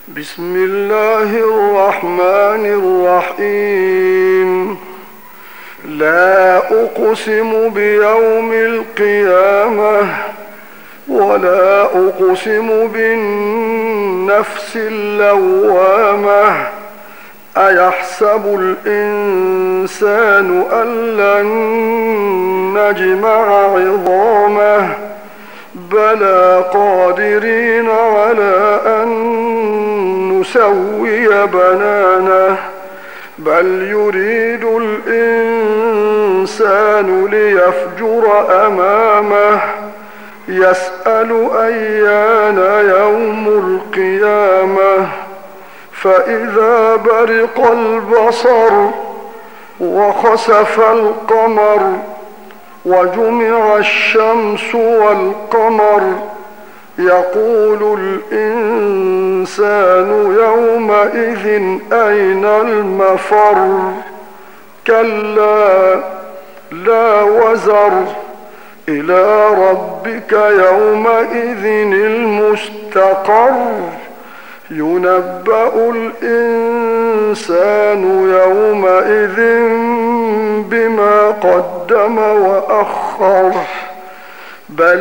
بسم الله الرحمن الرحيم. لا أقسم بيوم القيامة ولا أقسم بالنفس اللوامة. أيحسب الإنسان أن لن نجمع عظامه بلى قادرين على أن نسوي بنانه بل يريد الإنسان ليفجر أمامه يسأل أيان يوم القيامة فإذا برق البصر وخسف القمر وجمع الشمس والقمر يقول الإنسان يومئذ أين المفر كلا لا وزر إلى ربك يومئذ المستقر ينبأ الإنسان يومئذ بما قدم وأخر بل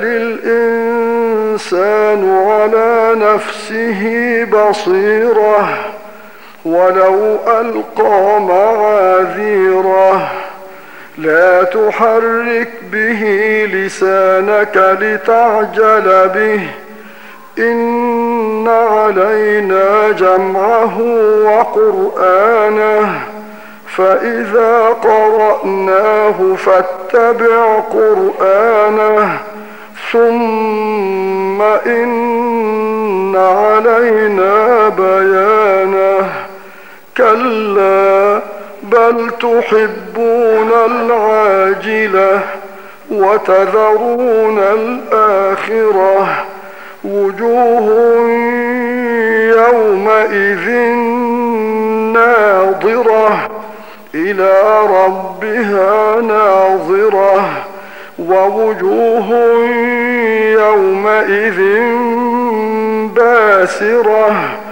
الإنسان على نفسه بصيرة ولو ألقى معاذيره لا تحرك به لسانك لتعجل به إن علينا جمعه وقرآنه فإذا قرأناه فاتبع قرآنه ثم إن علينا بيانه كلا بل تحبون العاجلة وتذرون الآخرة وجوه يومئذ ناظرة إلى ربها ناظرة ووجوه يومئذ باسرة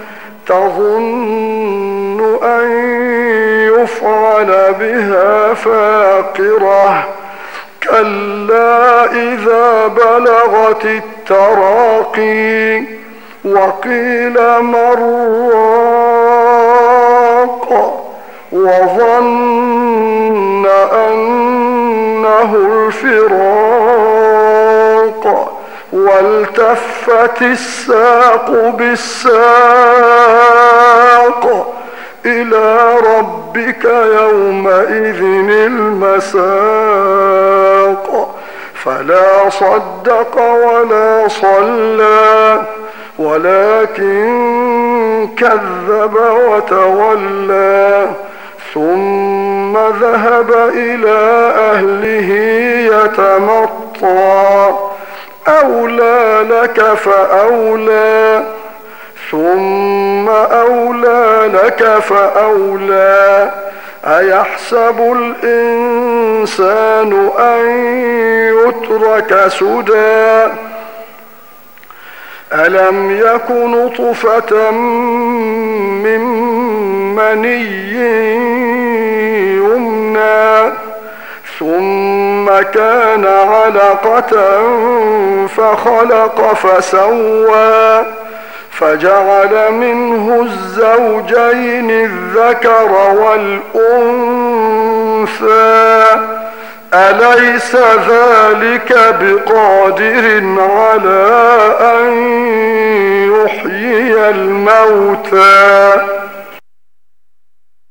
تظن أن يفعل بها فاقرة كلا إذا بلغت التراقي وقيل من راق وظن أنه الفراق والتفت الساق بالساق إلى ربك يومئذ المساق فلا صدق ولا صلى ولكن كذب وتولى ثم ذهب إلى أهله يتمطى أولى لك فأولى ثم أولى لك فأولى أيحسب الإنسان أن يترك سدى ألم يك نطفة من مني يمنى ثم كان علقة فخلق فسوى فجعل منه الزوجين الذكر والأنثى أليس ذلك بقادر على أن يحيي الموتى